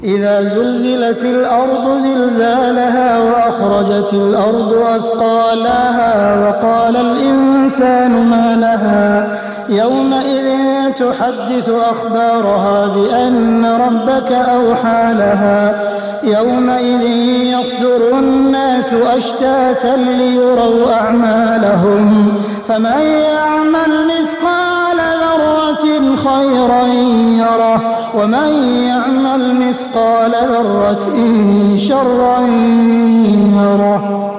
إذا زلزلت الأرض زلزالها وأخرجت الأرض أثقالها وقال الإنسان ما لها يومئذ تحدث أخبارها بأن ربك أوحى لها يومئذ يصدر الناس أشتاتا ليروا أعمالهم فمن يعمل مثقال ذرة خيرا يره ومن يعمل مثقال ذرة شرا يره.